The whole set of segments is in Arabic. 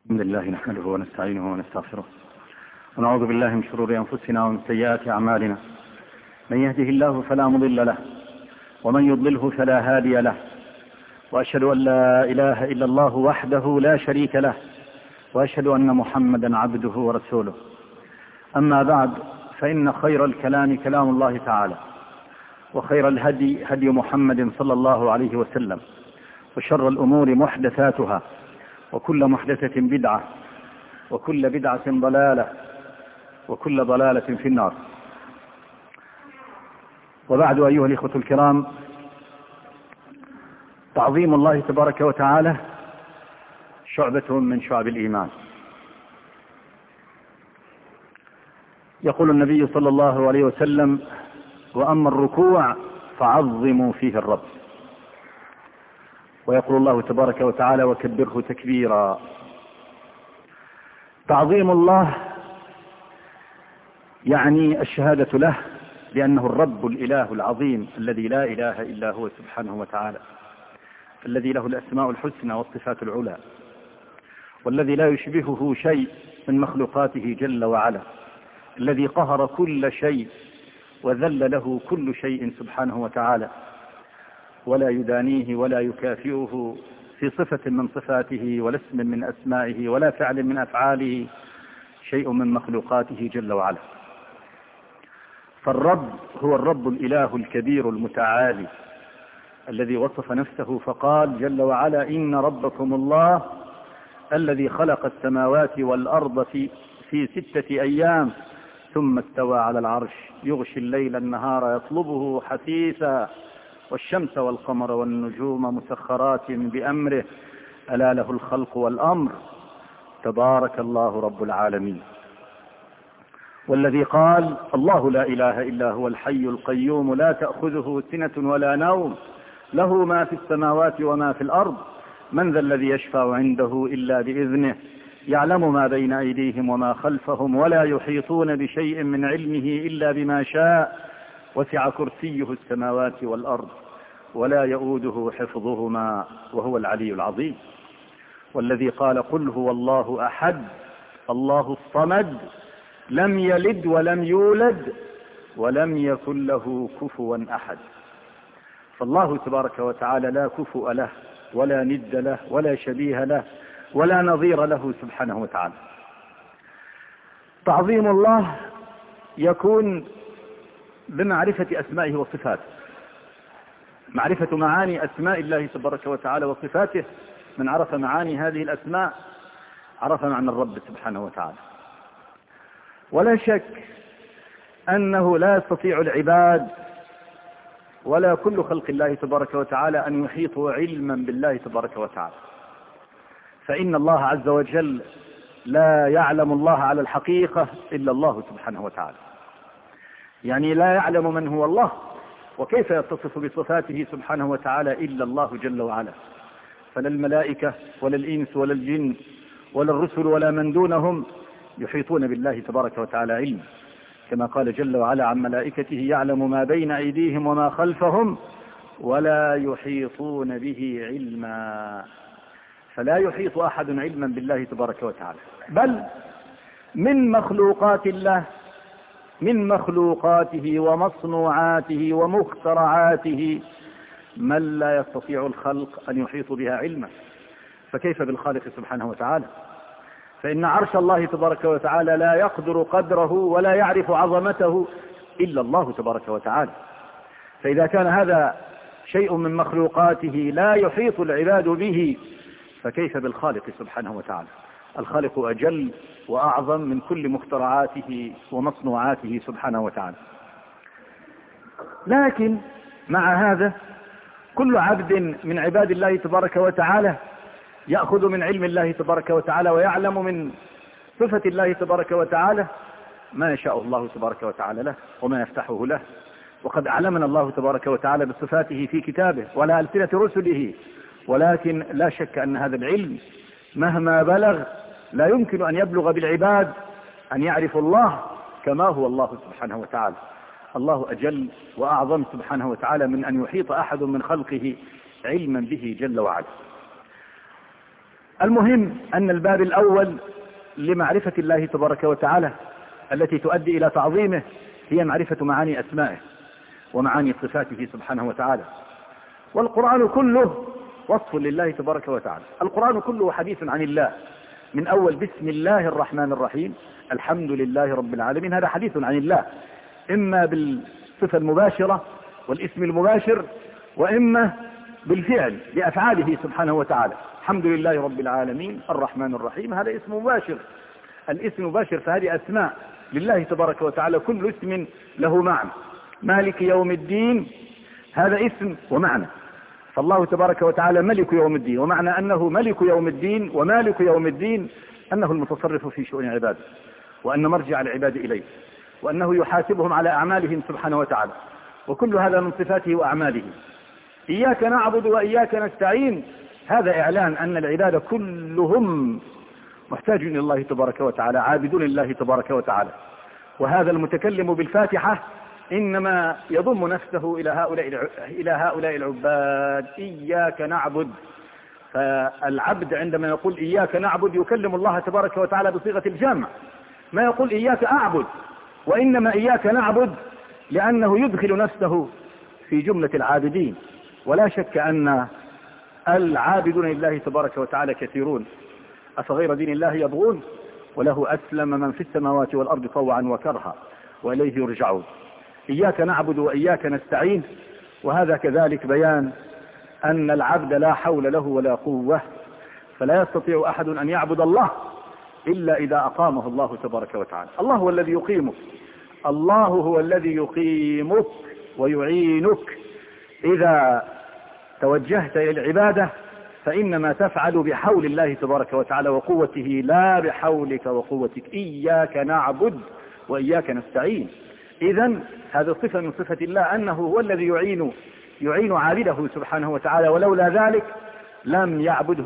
الحمد لله نحمده ونستعينه ونستغفره ونعوذ بالله من شرور أنفسنا ومن سيئات أعمالنا. من يهده الله فلا مضل له ومن يضلله فلا هادي له، وأشهد أن لا إله إلا الله وحده لا شريك له، وأشهد أن محمدا عبده ورسوله. أما بعد، فإن خير الكلام كلام الله تعالى، وخير الهدي هدي محمد صلى الله عليه وسلم، وشر الأمور محدثاتها، وكل محدثة بدعة، وكل بدعة ضلالة، وكل ضلالة في النار. وبعد، أيها الإخوة الكرام، تعظيم الله تبارك وتعالى شعبة من شعب الإيمان. يقول النبي صلى الله عليه وسلم: وأما الركوع فعظموا فيه الرب. ويقول الله تبارك وتعالى: وكبره تكبيرا. تعظيم الله يعني الشهادة له بأنه الرب الإله العظيم الذي لا إله إلا هو سبحانه وتعالى، الذي له الأسماء الحسنى والصفات العلى، والذي لا يشبهه شيء من مخلوقاته جل وعلا، الذي قهر كل شيء وذل له كل شيء سبحانه وتعالى، ولا يدانيه ولا يكافئه في صفة من صفاته، ولا اسم من أسمائه، ولا فعل من أفعاله شيء من مخلوقاته جل وعلا. فالرب هو الرب الإله الكبير المتعالي، الذي وصف نفسه فقال جل وعلا: إن ربكم الله الذي خلق السماوات والأرض في 6 أيام ثم استوى على العرش يغشي الليل النهار يطلبه حثيثا والشمس والقمر والنجوم مسخرات بأمره ألا له الخلق والأمر تبارك الله رب العالمين. والذي قال: الله لا إله إلا هو الحي القيوم لا تأخذه سنة ولا نوم له ما في السماوات وما في الأرض من ذا الذي يشفع عنده إلا بإذنه يعلم ما بين أيديهم وما خلفهم ولا يحيطون بشيء من علمه إلا بما شاء وسع كرسيه السماوات والأرض ولا يؤوده حفظهما وهو العلي العظيم. والذي قال: قل هو الله أحد الله الصمد لم يلد ولم يولد ولم يكن له كفوا أحد. فالله تبارك وتعالى لا كفؤ له ولا ند له ولا شبيه له ولا نظير له سبحانه وتعالى. تعظيم الله يكون بمعرفة أسمائه وصفاته، معرفة معاني أسماء الله تبارك وتعالى وصفاته. من عرف معاني هذه الأسماء عرف معنى الرب سبحانه وتعالى. ولا شك أنه لا يستطيع العباد ولا كل خلق الله تبارك وتعالى أن يحيطوا علما بالله تبارك وتعالى، فإن الله عز وجل لا يعلم الله على الحقيقة إلا الله سبحانه وتعالى. يعني لا يعلم من هو الله وكيف يتصف بصفاته سبحانه وتعالى إلا الله جل وعلا. فلا الملائكة ولا الإنس ولا الجن ولا الرسل ولا من دونهم يحيطون بالله تبارك وتعالى علما، كما قال جل وعلا عن ملائكته: يعلم ما بين أيديهم وما خلفهم ولا يحيطون به علما. فلا يحيط أحد علما بالله تبارك وتعالى، بل من مخلوقات الله، من مخلوقاته ومصنوعاته ومخترعاته من لا يستطيع الخلق أن يحيط بها علما، فكيف بالخالق سبحانه وتعالى؟ فإن عرش الله تبارك وتعالى لا يقدر قدره ولا يعرف عظمته إلا الله تبارك وتعالى. فإذا كان هذا شيء من مخلوقاته لا يحيط العباد به، فكيف بالخالق سبحانه وتعالى؟ الخالق أجل وأعظم من كل مخترعاته ومصنوعاته سبحانه وتعالى. لكن مع هذا كل عبد من عباد الله تبارك وتعالى يأخذ من علم الله تبارك وتعالى ويعلم من صفة الله تبارك وتعالى ما يشاء الله تبارك وتعالى له وما يفتحه له. وقد أعلمنا الله تبارك وتعالى بصفاته في كتابه وعلى ألسنة رسله، ولكن لا شك أن هذا العلم مهما بلغ لا يمكن أن يبلغ بالعباد أن يعرفوا الله كما هو الله سبحانه وتعالى. الله أجل وأعظم سبحانه وتعالى من أن يحيط أحد من خلقه علما به جل وعلا. المهم أن الباب الأول لمعرفة الله تبارك وتعالى التي تؤدي إلى تعظيمه هي معرفة معاني أسمائه ومعاني صفاته سبحانه وتعالى. والقرآن كله وصف لله تبارك وتعالى. القرآن كله حديث عن الله، من أول بسم الله الرحمن الرحيم الحمد لله رب العالمين، هذا حديث عن الله، إما بالصفة المباشرة والاسم المباشر، وإما بالفعل بأفعاله سبحانه وتعالى. الحمد لله رب العالمين الرحمن الرحيم، هذا اسم مباشر. الاسم مباشر، فهذه أسماء لله تبارك وتعالى، كل اسم له معنى. مالك يوم الدين هذا اسم ومعنى، فالله تبارك وتعالى ملك يوم الدين، ومعنى أنه ملك يوم الدين ومالك يوم الدين أنه المتصرف في شؤون عباده، وأن مرجع العباد إليه، وأنه يحاسبهم على أعمالهم سبحانه وتعالى، وكل هذا من صفاته وأعماله. إياك نعبد وإياك نستعين، هذا إعلان أن العباد كلهم محتاج إلى الله تبارك وتعالى، عابدون لله تبارك وتعالى. وهذا المتكلم بالفاتحة إنما يضم نفسه إلى هؤلاء العباد. إياك نعبد، فالعبد عندما يقول إياك نعبد يكلم الله تبارك وتعالى بصيغة الجمع، ما يقول إياك أعبد، وإنما إياك نعبد لأنه يدخل نفسه في جملة العابدين. ولا شك أن العابدون لله تبارك وتعالى كثيرون. أفغير دين الله يبغون وله أسلم من في السماوات والأرض طوعا وكرها وإليه يرجعون. إياك نعبد وإياك نستعين، وهذا كذلك بيان أن العبد لا حول له ولا قوة، فلا يستطيع أحد أن يعبد الله إلا إذا أقامه الله تبارك وتعالى. الله هو الذي يقيمك، الله هو الذي يقيمك ويعينك. إذا توجهت إلى العبادة فإنما تفعل بحول الله تبارك وتعالى وقوته، لا بحولك وقوتك. إياك نعبد وإياك نستعين. إذن هذا صفة من صفة الله، أنه هو الذي يعين عابده سبحانه وتعالى، ولولا ذلك لم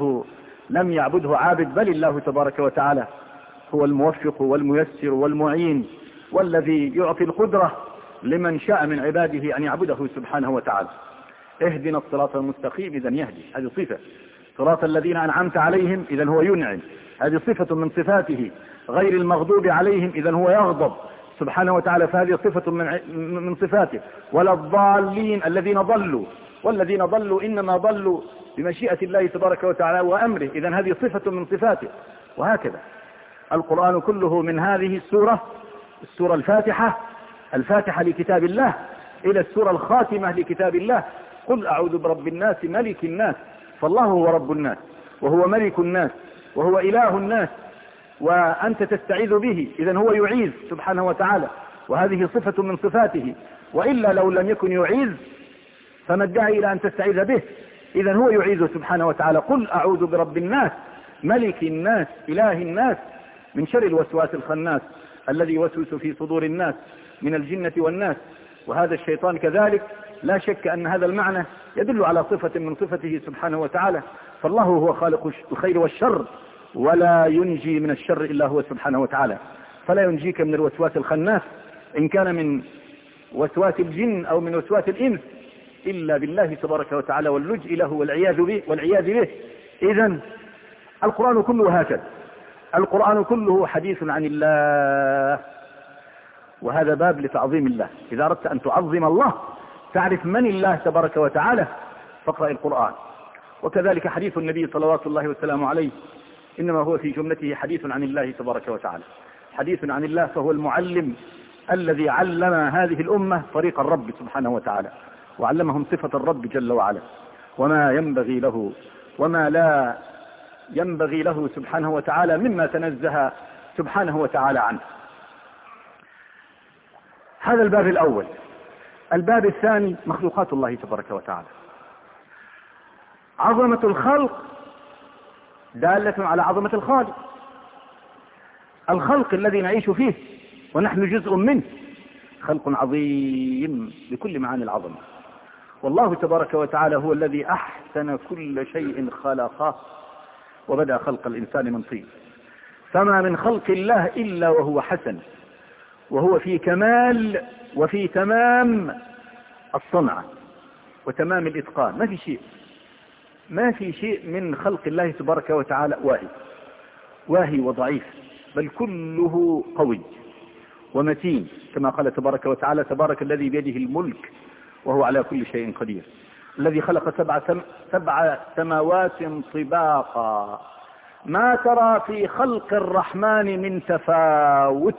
يعبده عابد، بل الله تبارك وتعالى هو الموفق والميسر والمعين، والذي يعطي القدرة لمن شاء من عباده أن يعبده سبحانه وتعالى. اهدنا الصراط المستقيم، إذن يهدي، هذه صفة. صراط الذين أنعمت عليهم، إذن هو ينعم، هذه صفة من صفاته. غير المغضوب عليهم، إذن هو يغضب سبحانه وتعالى، فهذه صفة من صفاته. ولا الضالين الذين ضلوا، والذين ضلوا إنما ضلوا بمشيئة الله تبارك وتعالى وأمره، إذن هذه صفة من صفاته. وهكذا القرآن كله من هذه السورة الفاتحة لكتاب الله إلى السورة الخاتمة لكتاب الله، قل أعوذ برب الناس ملك الناس. فالله هو رب الناس، وهو ملك الناس، وهو إله الناس، وأنت تستعيذ به، إذن هو يعيذ سبحانه وتعالى، وهذه صفة من صفاته. وإلا لو لم يكن يعيذ فما ادعي إلى أن تستعيذ به، إذن هو يعيذ سبحانه وتعالى. قل أعوذ برب الناس ملك الناس إله الناس من شر الوسواس الخناس الذي يوسوس في صدور الناس من الجنة والناس. وهذا الشيطان كذلك لا شك أن هذا المعنى يدل على صفة من صفته سبحانه وتعالى. فالله هو خالق الخير والشر، ولا ينجي من الشر إلا هو سبحانه وتعالى. فلا ينجيك من الوسواس الخناس إن كان من وسواس الجن أو من وسواس الإنس إلا بالله تبارك وتعالى، واللجء له والعياذ به. إذن القرآن كله هكذا، القرآن كله حديث عن الله، وهذا باب لتعظيم الله. إذا أردت أن تعظم الله، تعرف من الله تبارك وتعالى، فاقرأ القرآن. وكذلك حديث النبي صلوات الله وسلامه عليه إنما هو في جملته حديث عن الله تبارك وتعالى. حديث عن الله، فهو المعلم الذي علم هذه الأمة طريق الرب سبحانه وتعالى، وعلمهم صفة الرب جل وعلا، وما ينبغي له وما لا ينبغي له سبحانه وتعالى مما تنزه سبحانه وتعالى عنه. هذا الباب الأول. الباب الثاني مخلوقات الله تبارك وتعالى. عظمة الخلق دالة على عظمة الخالق. الخلق الذي نعيش فيه ونحن جزء منه خلق عظيم بكل معاني العظمة. والله تبارك وتعالى هو الذي أحسن كل شيء خلقه، وبدأ خلق الإنسان من طين. فما من خلق الله إلا وهو حسن، وهو في كمال وفي تمام الصنعة وتمام الإتقان، ما في شيء ما في شيء من خلق الله تبارك وتعالى واهي وضعيف، بل كله قوي ومتين، كما قال تبارك وتعالى: تبارك الذي بيده الملك وهو على كل شيء قدير، الذي خلق سبع سماوات طباقا، ما ترى في خلق الرحمن من تفاوت.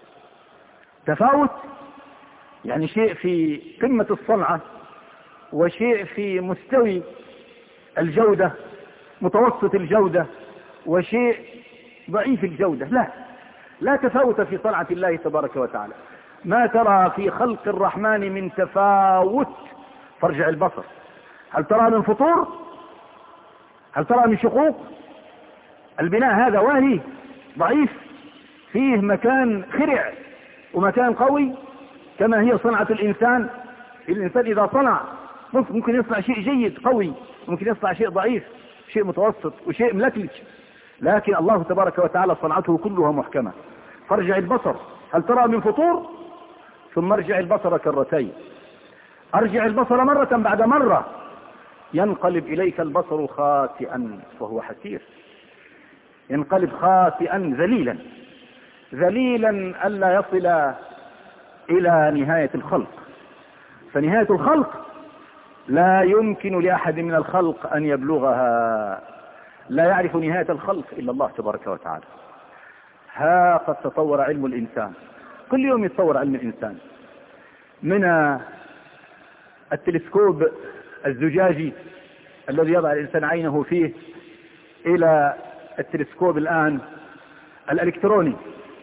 يعني شيء في قمة الصنعة، وشيء في مستوي الجودة، متوسط الجودة، وشيء ضعيف الجودة. لا تفاوت في صنعة الله تبارك وتعالى. ما ترى في خلق الرحمن من تفاوت. فارجع البصر، هل ترى من فطور؟ هل ترى من شقوق؟ البناء هذا واهي ضعيف، فيه مكان خرع ومكان قوي، كما هي صنعة الإنسان. الإنسان إذا صنع ممكن يصنع شيء جيد قوي، ممكن يصنع شيء ضعيف، شيء متوسط، وشيء ملكلك، لكن الله تبارك وتعالى صنعته كلها محكمة. فارجع البصر، هل ترى من فطور؟ ثم ارجع البصر كرتين، ارجع البصر مرة بعد مرة، ينقلب إليك البصر خاسئا وهو حسير. ينقلب خاسئا ذليلا ألا يصل إلى نهاية الخلق. فنهاية الخلق لا يمكن لأحد من الخلق أن يبلغها، لا يعرف نهاية الخلق إلا الله تبارك وتعالى. ها قد تطور علم الإنسان، كل يوم يتطور علم الإنسان، من التلسكوب الزجاجي الذي يضع الإنسان عينه فيه، إلى التلسكوب الآن الإلكتروني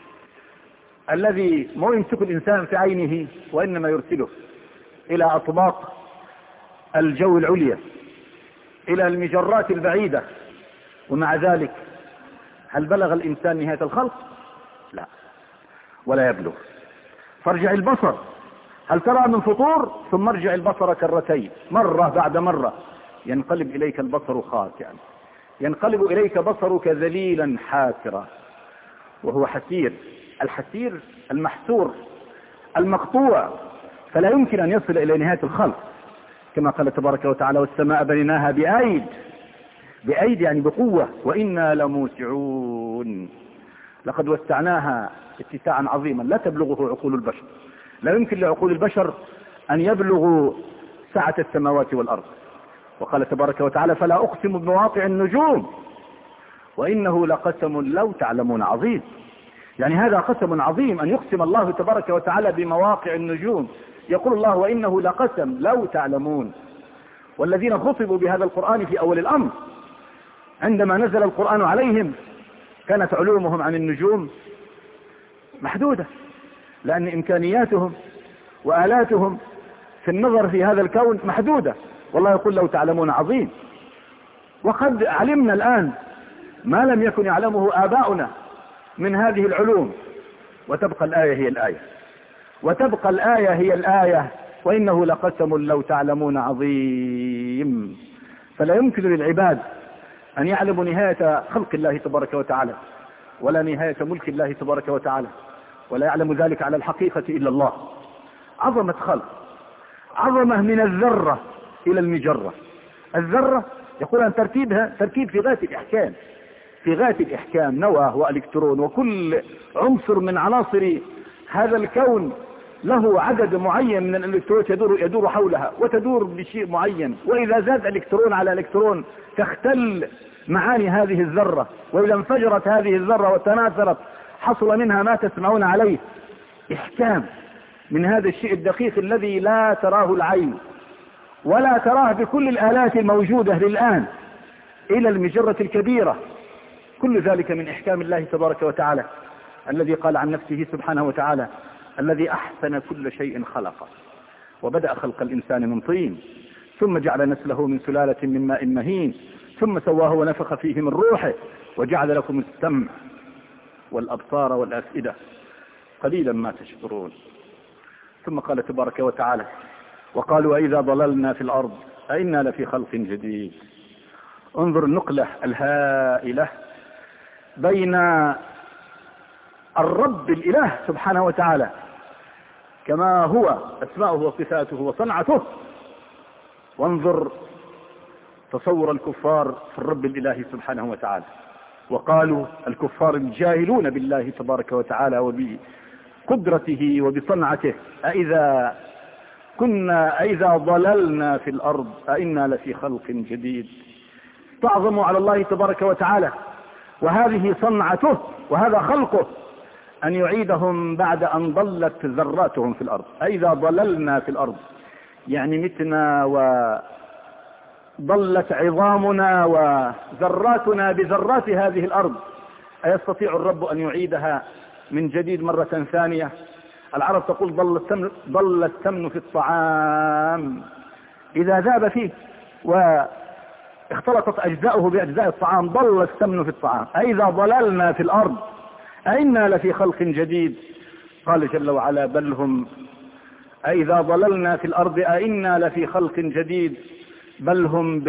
الذي ما يمسك الإنسان في عينه، وإنما يرسله إلى أطباق الجو العليا، إلى المجرات البعيدة. ومع ذلك هل بلغ الإنسان نهاية الخلق؟ لا، ولا يبلغ. فارجع البصر، هل ترى من فطور؟ ثم ارجع البصر كرتين، مرة بعد مرة، ينقلب إليك البصر خاسئا، ينقلب إليك بصرك ذليلا حاسرا وهو حسير. الحسير المحسور المقطوع، فلا يمكن أن يصل إلى نهاية الخلق، كما قال تبارك وتعالى: والسماء بنيناها بأيد يعني بقوة، وإنا لموسعون. لقد وسعناها اتساعا عظيما لا تبلغه عقول البشر، لا يمكن لعقول البشر أن يبلغوا سعة السماوات والأرض. وقال تبارك وتعالى: فلا أقسم بمواقع النجوم وإنه لقسم لو تعلمون عظيم. يعني هذا قسم عظيم أن يقسم الله تبارك وتعالى بمواقع النجوم. يقول الله: وإنه لقسم لو تعلمون. والذين خطبوا بهذا القرآن في أول الأمر عندما نزل القرآن عليهم كانت علومهم عن النجوم محدودة، لأن إمكانياتهم وآلاتهم في النظر في هذا الكون محدودة. والله يقول: لو تعلمون عظيم. وقد علمنا الآن ما لم يكن يعلمه آباؤنا من هذه العلوم، وتبقى الآية هي الآية، وإنه لقسم لو تعلمون عظيم. فلا يمكن للعباد أن يعلموا نهاية خلق الله تبارك وتعالى، ولا نهاية ملك الله تبارك وتعالى، ولا يعلم ذلك على الحقيقة إلا الله. عظمة خلق، عظمة من الذرة إلى المجرة. الذرة يقول أن ترتيبها تركيب في غاية الإحكام، نواة وإلكترون، وكل عنصر من عناصر هذا الكون له عدد معين من الإلكترونات يدور حولها وتدور بشيء معين. وإذا زاد إلكترون على إلكترون تختل معاني هذه الذرة، وإذا انفجرت هذه الذرة وتناثرت حصل منها ما تسمعون عليه. إحكام من هذا الشيء الدقيق الذي لا تراه العين ولا تراه بكل الآلات الموجودة للآن، إلى المجرة الكبيرة. كل ذلك من إحكام الله تبارك وتعالى، الذي قال عن نفسه سبحانه وتعالى: الذي أحسن كل شيء خلقه، وبدأ خلق الإنسان من طين، ثم جعل نسله من سلالة من ماء مهين، ثم سواه ونفخ فيه من روحه، وجعل لكم السمع والأبصار والأفئدة، قليلا ما تشكرون. ثم قال تبارك وتعالى: وقالوا أئذا ضللنا في الأرض أئنا لفي خلق جديد. انظر النقلة الهائلة بين الرب الإله سبحانه وتعالى كما هو أسماؤه وصفاته وصنعته، وانظر تصور الكفار في الرب الإلهي سبحانه وتعالى، وقالوا الكفار الجاهلون بالله تبارك وتعالى وبقدرته وبصنعته: أإذا ضللنا في الأرض أإنا لفي خلق جديد. تعظموا على الله تبارك وتعالى، وهذه صنعته وهذا خلقه، أن يعيدهم بعد أن ضلت ذراتهم في الأرض. أإذا ضللنا في الأرض يعني متنا وضلت عظامنا وذراتنا بذرات هذه الأرض، أيستطيع الرب أن يعيدها من جديد مرة ثانية؟ العرب تقول: ضل السمن في الطعام إذا ذاب فيه واختلطت أجزاؤه بأجزاء الطعام، ضل السمن في الطعام. أإذا ضللنا في الأرض أإنا لفي خلق جديد. قال جل وعلا: بل هم أإذا ضللنا في الأرض أإنا لفي خلق جديد بل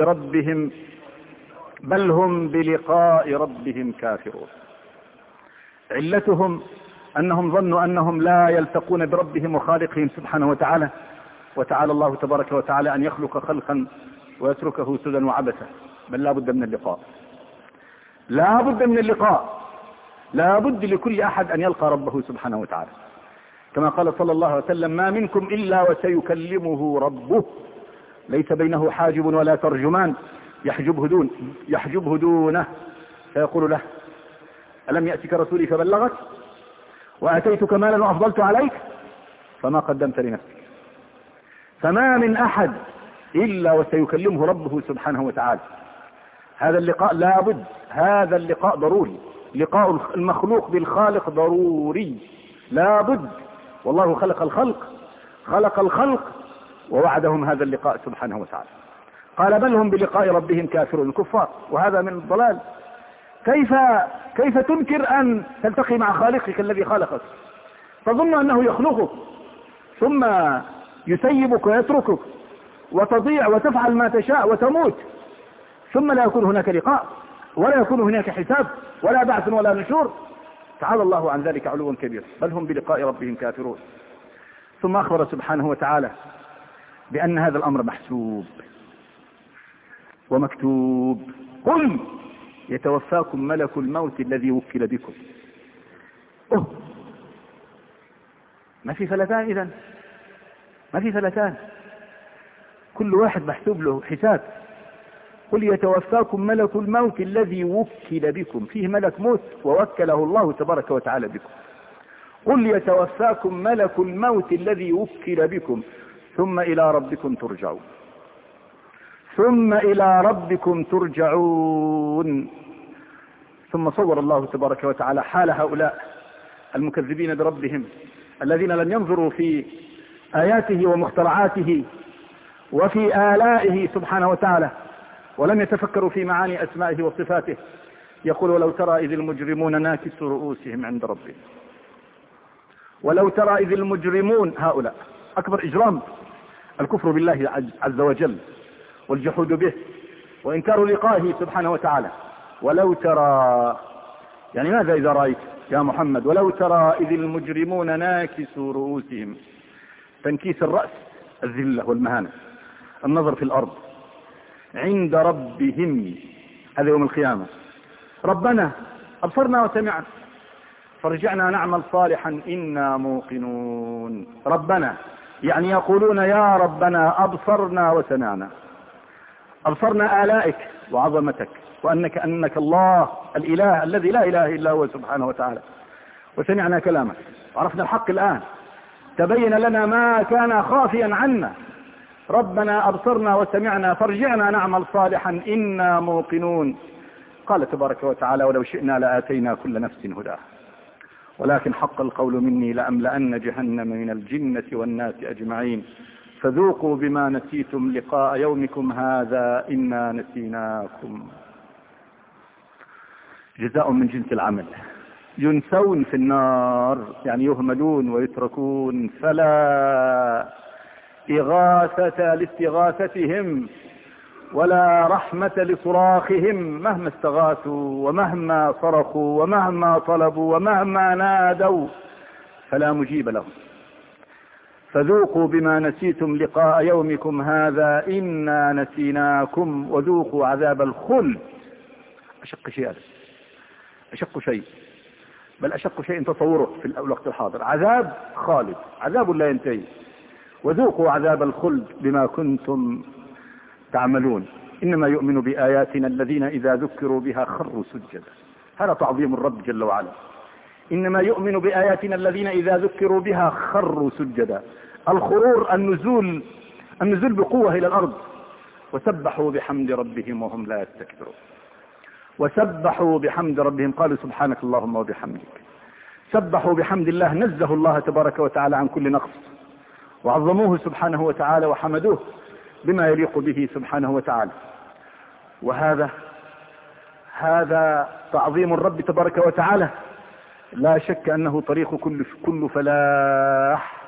هم بلقاء ربهم كافرون. علتهم أنهم ظنوا أنهم لا يلتقون بربهم وخالقهم سبحانه وتعالى، وتعالى الله تبارك وتعالى أن يخلق خلقا ويتركه سدى وعبثا، بل لا بد من اللقاء، لا بد من اللقاء، لا بد لكل أحد أن يلقى ربه سبحانه وتعالى، كما قال صلى الله عليه وسلم: ما منكم إلا وسيكلمه ربه ليس بينه حاجب ولا ترجمان يحجبه دونه، فيقول له: ألم يأتك رسولي فبلغك وأتيتك مالا وأفضلت عليك فما قدمت لنفسك. فما من أحد إلا وسيكلمه ربه سبحانه وتعالى. هذا اللقاء لا بد، هذا اللقاء ضروري، لقاء المخلوق بالخالق ضروري لا بد. والله خلق الخلق ووعدهم هذا اللقاء سبحانه وتعالى. قال: بل هم بلقاء ربهم كافرون، الكفار، وهذا من الضلال. كيف تنكر أن تلتقي مع خالقك الذي خلقك؟ تظن أنه يخلقك ثم يسيبك ويتركك وتضيع وتفعل ما تشاء وتموت، ثم لا يكون هناك لقاء ولا يكون هناك حساب ولا بعث ولا نشور. تعالى الله عن ذلك علوا كبيرا. بل هم بلقاء ربهم كافرون. ثم أخبر سبحانه وتعالى بأن هذا الأمر محسوب ومكتوب. قل يتوفاكم ملك الموت الذي وكل بكم. ما في فلتان إذن، ما في فلتان، كل واحد محسوب له حساب. قل يتوفاكم ملك الموت الذي وكل بكم، فيه ملك موت ووكله الله تبارك وتعالى بكم. قل يتوفاكم ملك الموت الذي وكل بكم ثم إلى ربكم ترجعون. ثم إلى ربكم ترجعون. ثم صور الله تبارك وتعالى حال هؤلاء المكذبين بربهم الذين لم ينظروا في آياته ومخترعاته وفي آلائه سبحانه وتعالى، ولم يتفكروا في معاني أسمائه وصفاته. يقول: ولو ترى إذ المجرمون ناكسوا رؤوسهم عند ربهم. ولو ترى إذ المجرمون، هؤلاء أكبر إجرام الكفر بالله عز وجل والجحود به وإنكار لقائه سبحانه وتعالى. ولو ترى يعني ماذا إذا رأيت يا محمد؟ ولو ترى إذ المجرمون ناكسوا رؤوسهم، تنكيس الرأس، الذلة والمهانة، النظر في الأرض، عند ربهم، هذا يوم القيامة. ربنا أبصرنا وسمعنا فرجعنا نعمل صالحا إنا موقنون. ربنا يعني يقولون: يا ربنا أبصرنا وسمعنا، أبصرنا آلائك وعظمتك وأنك الله الإله الذي لا إله إلا هو سبحانه وتعالى، وسمعنا كلامك وعرفنا الحق الآن، تبين لنا ما كان خافيا عنا. ربنا أبصرنا وسمعنا فارجعنا نعمل صالحا إنا موقنون. قال تبارك وتعالى: ولو شئنا لآتينا كل نفس هداها ولكن حق القول مني لأملأن جهنم من الجنة والناس أجمعين فذوقوا بما نسيتم لقاء يومكم هذا إنا نسيناكم. جزاء من جنس العمل. ينسون في النار يعني يهملون ويتركون، فلا إغاثة لاستغاثتهم ولا رحمة لصراخهم، مهما استغاثوا ومهما صرخوا ومهما طلبوا ومهما نادوا فلا مجيب لهم. فذوقوا بما نسيتم لقاء يومكم هذا إنا نسيناكم وذوقوا عذاب الخلد. أشق شيء هذا، أشق شيء، بل أشق شيء تصوره في الوقت الحاضر. عذاب خالد، عذاب لا ينتهي. وذوقوا عذاب الخلد بما كنتم تعملون. إنما يؤمن بآياتنا الذين إذا ذكروا بها خروا سجدا. هذا تعظيم الرب جل وعلا. إنما يؤمن بآياتنا الذين إذا ذكروا بها خروا سجدا. الخرور النزول بقوة إلى الأرض. وسبحوا بحمد ربهم وهم لا يستكبرون. وسبحوا بحمد ربهم، قالوا سبحانك اللهم وبحمدك. سبحوا بحمد الله، نزهوا الله تبارك وتعالى عن كل نقص، وعظموه سبحانه وتعالى وحمدوه بما يليق به سبحانه وتعالى. هذا تعظيم الرب تبارك وتعالى لا شك أنه طريق كل فلاح.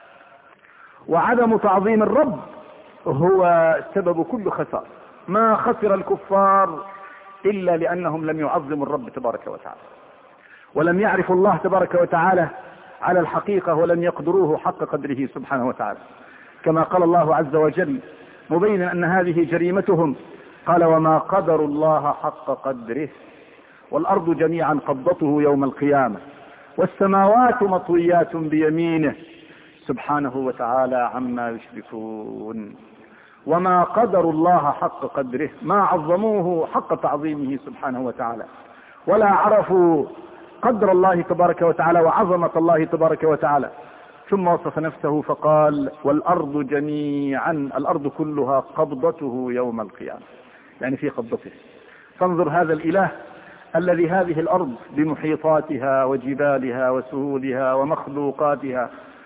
وعدم تعظيم الرب هو سبب كل خسارة. ما خسر الكفار إلا لأنهم لم يعظموا الرب تبارك وتعالى، ولم يعرفوا الله تبارك وتعالى على الحقيقة، ولم يقدروه حق قدره سبحانه وتعالى. كما قال الله عز وجل مبينا أن هذه جريمتهم، قال وما قدروا الله حق قدره والأرض جميعا قبضته يوم القيامة والسماوات مطويات بيمينه سبحانه وتعالى عما يشركون. وما قدروا الله حق قدره، ما عظموه حق تعظيمه سبحانه وتعالى، ولا عرفوا قدر الله تبارك وتعالى وعظمة الله تبارك وتعالى. ثم وصف نفسه فقال والأرض جميعا، الأرض كلها قبضته يوم القيامة، يعني في قبضته. فانظر هذا الإله الذي هذه الأرض بمحيطاتها وجبالها وسهولها ومخلوقاتها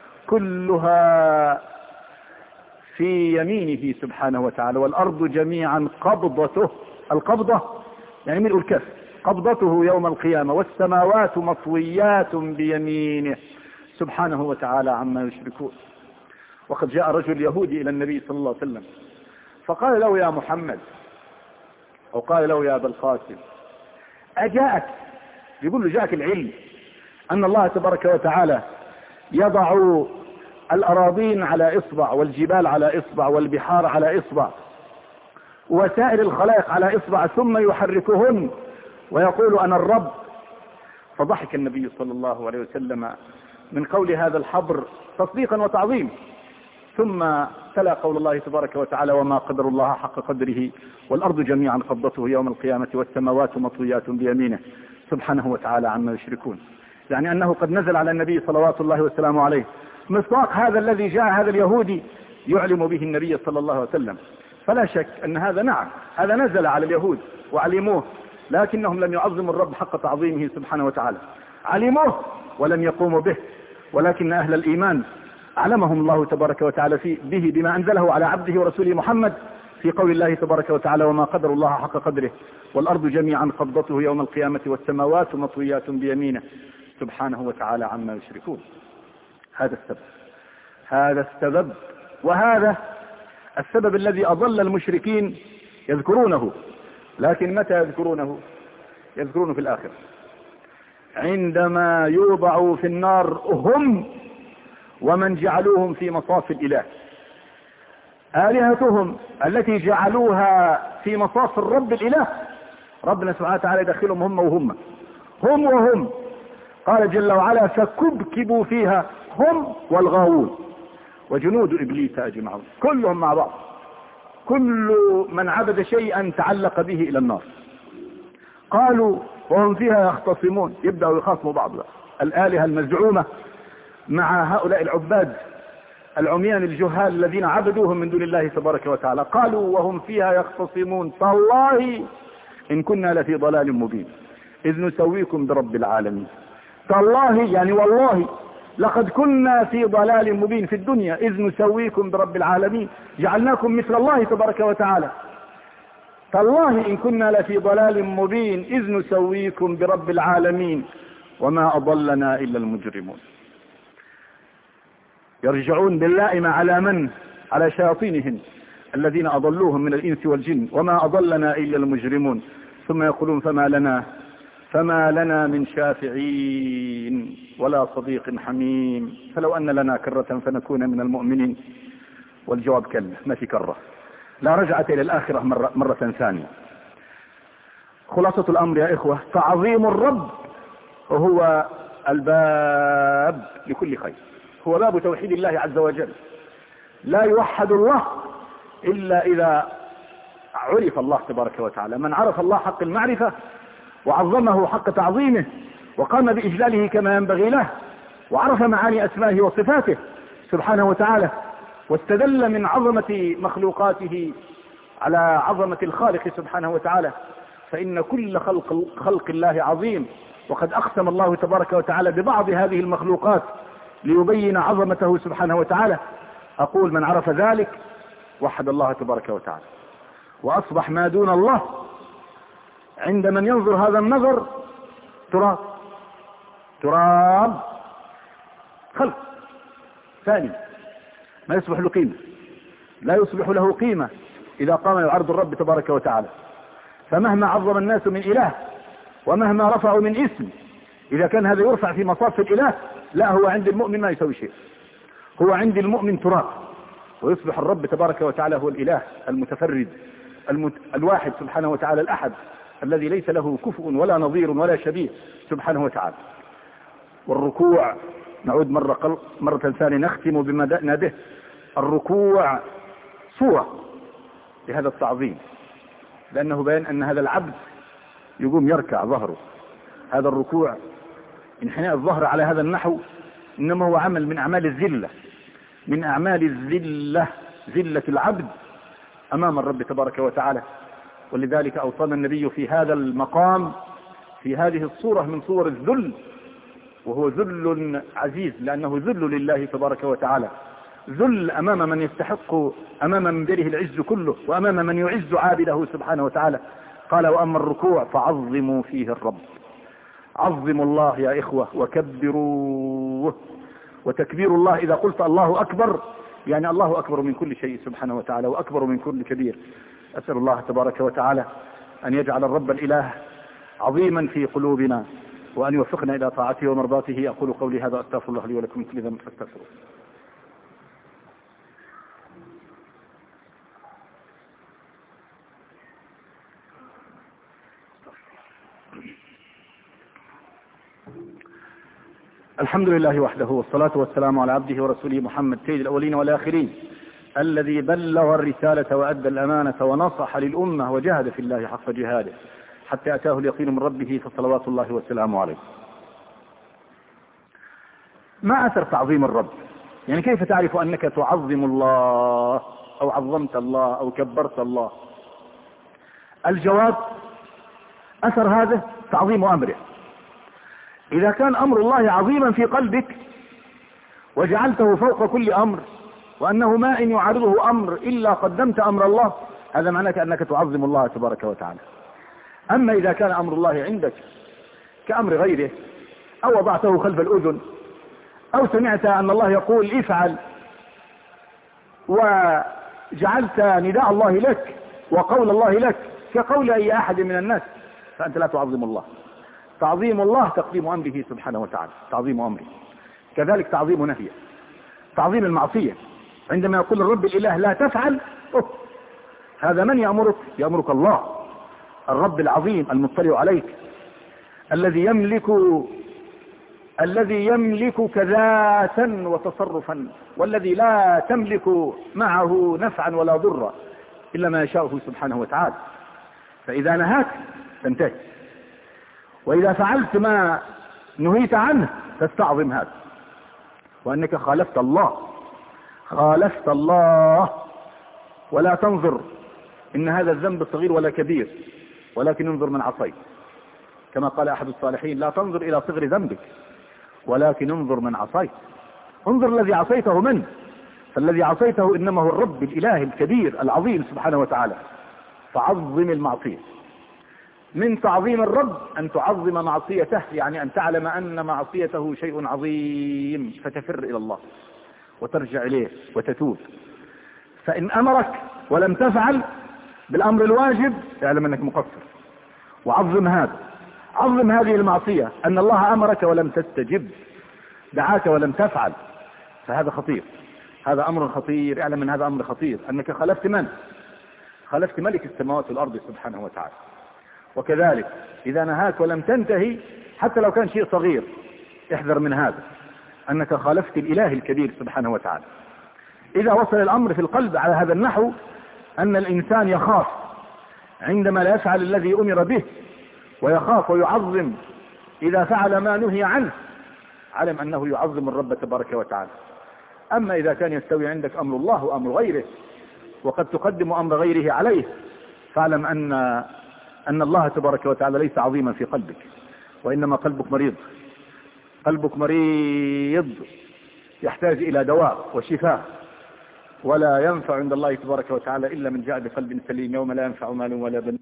كلها في يمينه سبحانه وتعالى، والأرض جميعا قبضته، القبضة يعني ملء الكف، قبضته يوم القيامة والسماوات مطويات بيمينه سبحانه وتعالى عما يشركون. وقد جاء رجل يهودي إلى النبي صلى الله عليه وسلم فقال له يا محمد، أو قال له يا أبا القاسم، أجاءك، يقول له جاءك العلم أن الله تبارك وتعالى يضع الأراضين على إصبع والجبال على إصبع والبحار على إصبع وسائر الخلائق على إصبع ثم يحركهن ويقول أنا الرب؟ فضحك النبي صلى الله عليه وسلم من قول هذا الحبر تصديقا وتعظيم، ثم تلا قول الله تبارك وتعالى وما قدر الله حق قدره والأرض جميعا قبضته يوم القيامة والسماوات مطويات بيمينه سبحانه وتعالى عما يشركون. يعني أنه قد نزل على النبي صلوات الله وسلامه عليه مصداق هذا الذي جاء هذا اليهودي يعلم به النبي صلى الله عليه وسلم. فلا شك أن هذا نعم هذا نزل على اليهود وعلموه، لكنهم لم يعظموا الرب حق تعظيمه سبحانه وتعالى، علموه ولم يقوموا به. ولكن أهل الإيمان علمهم الله تبارك وتعالى به بما أنزله على عبده ورسوله محمد في قول الله تبارك وتعالى وما قدر الله حق قدره والأرض جميعا قبضته يوم القيامة والسماوات مطويات بيمينه سبحانه وتعالى عما يشركون. هذا السبب وهذا السبب الذي أضل المشركين يذكرونه، لكن متى يذكرونه؟ يذكرونه في الآخرة عندما يوضعوا في النار هم ومن جعلوهم في مصاف الإله. آلهتهم التي جعلوها في مصاف الرب الإله ربنا سبحانه وتعالى يدخلهم هم وهم. قال جل وعلا فكبكبوا فيها هم والغاوون وجنود إبليس أجمعون، كلهم مع بعض، كل من عبد شيئا تعلق به إلى النار. قالوا وهم فيها يختصمون، يبدأوا يخاصموا بعض الآلهة المزعومة مع هؤلاء العباد العميان الجهال الذين عبدوهم من دون الله تبارك وتعالى. قالوا وهم فيها يختصمون تالله إن كنا لفي ضلال مبين إذ نسويكم برب العالمين. تالله يعني والله لقد كنا في ضلال مبين في الدنيا إذ نسويكم برب العالمين، جعلناكم مثل الله تبارك وتعالى. تالله إن كنا لفي ضلال مبين إذ نسويكم برب العالمين وما أضلنا إلا المجرمون. يرجعون باللائمة على من؟ على شياطينهم الذين أضلوهم من الإنس والجن، وما أضلنا إلا المجرمون. ثم يقولون فما لنا من شافعين ولا صديق حميم، فلو أن لنا كرة فنكون من المؤمنين. والجواب كلا، ما في كرة، لا رجعة إلى الآخرة مرة ثانية. خلاصة الأمر يا إخوة، تعظيم الرب هو الباب لكل خير، هو باب توحيد الله عز وجل. لا يوحد الله إلا إذا عرف الله تبارك وتعالى. من عرف الله حق المعرفة وعظمه حق تعظيمه وقام بإجلاله كما ينبغي له، وعرف معاني أسمائه وصفاته سبحانه وتعالى، واستدل من عظمة مخلوقاته على عظمة الخالق سبحانه وتعالى، فإن كل خلق الله عظيم. وقد أقسم الله تبارك وتعالى ببعض هذه المخلوقات ليبين عظمته سبحانه وتعالى. أقول من عرف ذلك وحد الله تبارك وتعالى، وأصبح ما دون الله عند من ينظر هذا النظر تراب خلق ثاني، ما يصبح له قيمة، لا يصبح له قيمة إذا قام يعرض الرب تبارك وتعالى. فمهما عظم الناس من إله ومهما رفعوا من اسم، إذا كان هذا يرفع في مصاف الإله، لا، هو عند المؤمن ما يسوي شيء، هو عند المؤمن تراب. ويصبح الرب تبارك وتعالى هو الإله المتفرد الواحد سبحانه وتعالى، الأحد الذي ليس له كفء ولا نظير ولا شبيه سبحانه وتعالى. والركوع، نعود مرة ثانية نختم بما بدأنا به. الركوع صورة لهذا التعظيم، لأنه بيان أن هذا العبد يقوم يركع ظهره. هذا الركوع انحناء الظهر على هذا النحو إنما هو عمل من أعمال الذلة، من أعمال الذلة، ذلة العبد أمام الرب تبارك وتعالى. ولذلك أوصانا النبي في هذا المقام، في هذه الصورة من صور الذل، وهو ذل عزيز لأنه ذل لله تبارك وتعالى، ذل أمام من يستحق، أمام من بيده العز كله، وأمام من يعز عابده سبحانه وتعالى. قال وأما الركوع فعظموا فيه الرب. عظموا الله يا إخوة وكبروه. وتكبير الله إذا قلت الله أكبر يعني الله أكبر من كل شيء سبحانه وتعالى، وأكبر من كل كبير. أسأل الله تبارك وتعالى أن يجعل الرب الإله عظيما في قلوبنا، وأن يوفقنا إلى طاعته ومرضاته. أقول قولي هذا، أستغفر الله لي ولكم من كل ذنب فاستغفروه. الحمد لله وحده، والصلاة والسلام على عبده ورسوله محمد سيد الأولين والآخرين، الذي بلغ الرسالة وأدى الأمانة ونصح للأمة وجاهد في الله حق جهاده حتى أتاه اليقين من ربه، فصلوات الله وسلامه عليه. ما أثر تعظيم الرب؟ يعني كيف تعرف أنك تعظم الله أو عظمت الله أو كبرت الله؟ الجواب أثر هذا تعظيم أمره. إذا كان أمر الله عظيما في قلبك وجعلته فوق كل أمر، وأنه ما إن يعارضه أمر إلا قدمت أمر الله، هذا معناه أنك تعظم الله تبارك وتعالى. أما إذا كان أمر الله عندك كأمر غيره، أو وضعته خلف الأذن، أو سمعت أن الله يقول افعل وجعلت نداء الله لك وقول الله لك كقول أي أحد من الناس، فأنت لا تعظم الله. تعظيم الله تقديم أمره سبحانه وتعالى، تعظيم أمره. كذلك تعظيم نهيه، تعظيم المعصية. عندما يقول الرب الإله لا تفعل، هذا من يأمرك؟ يأمرك الله، الرب العظيم المطلع عليك، الذي يملكك ذاتا وتصرفا، والذي لا تملك معه نفعا ولا ضرا إلا ما يشاءه سبحانه وتعالى. فإذا نهاك تنتهي، وإذا فعلت ما نهيت عنه تستعظم هذا، وأنك خالفت الله. ولا تنظر إن هذا الذنب صغير ولا كبير، ولكن انظر من عصيت، كما قال أحد الصالحين لا تنظر إلى صغر ذنبك ولكن انظر من عصيت. انظر الذي عصيته منه، فالذي عصيته إنما هو الرب الإله الكبير العظيم سبحانه وتعالى. فعظم المعصية. من تعظيم الرب أن تعظم معصيته، يعني أن تعلم أن معصيته شيء عظيم، فتفر إلى الله وترجع إليه وتتوب. فإن أمرك ولم تفعل بالأمر الواجب اعلم أنك مقصر، وعظم هذا. عظم هذه المعصية، أن الله أمرك ولم تستجب، دعاك ولم تفعل، فهذا خطير، هذا أمر خطير. اعلم من هذا أمر خطير، أنك خالفت من؟ خالفت ملك السماوات والأرض سبحانه وتعالى. وكذلك إذا نهاك ولم تنتهي حتى لو كان شيء صغير، احذر من هذا، أنك خالفت الإله الكبير سبحانه وتعالى. إذا وصل الأمر في القلب على هذا النحو، أن الإنسان يخاف عندما لا يفعل الذي أمر به، ويخاف ويعظم إذا فعل ما نهي عنه، علم أنه يعظم الرب تبارك وتعالى. أما إذا كان يستوي عندك أمر الله وأمر غيره، وقد تقدم أمر غيره عليه، فاعلم أن الله تبارك وتعالى ليس عظيما في قلبك، وإنما قلبك مريض، قلبك مريض يحتاج إلى دواء وشفاء، ولا ينفع عند الله تبارك وتعالى إلا من جاء بقلب سليم، يوم لا ينفع مال ولا بنون.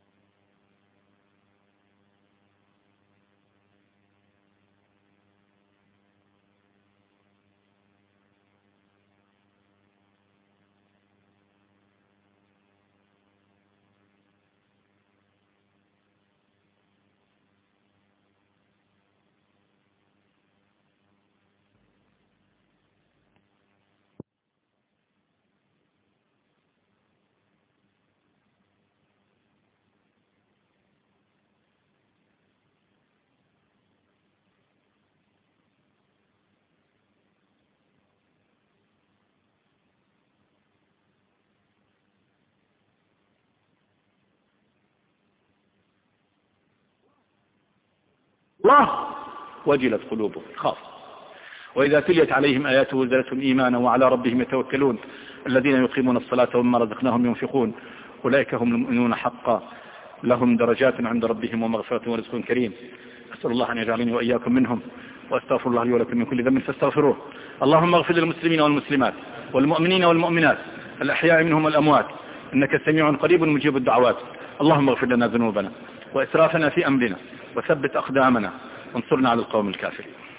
الله وجلت قلوبهم، خاف. وإذا تليت عليهم آياته زادتهم إيمانا وعلى ربهم يتوكلون الذين يقيمون الصلاة ومما رزقناهم ينفقون أولئك هم المؤمنون حقا لهم درجات عند ربهم ومغفرة ورزق كريم. أسأل الله أن يجعلني وإياكم منهم، وأستغفر الله لي ولكم من كل ذنب فاستغفروه. اللهم اغفر للمسلمين والمسلمات والمؤمنين والمؤمنات الأحياء منهم والأموات، إنك سميع قريب مجيب الدعوات. اللهم اغفر لنا ذنوبنا وإسرافنا في أمرنا، وثبت أقدامنا، وانصرنا على القوم الكافرين.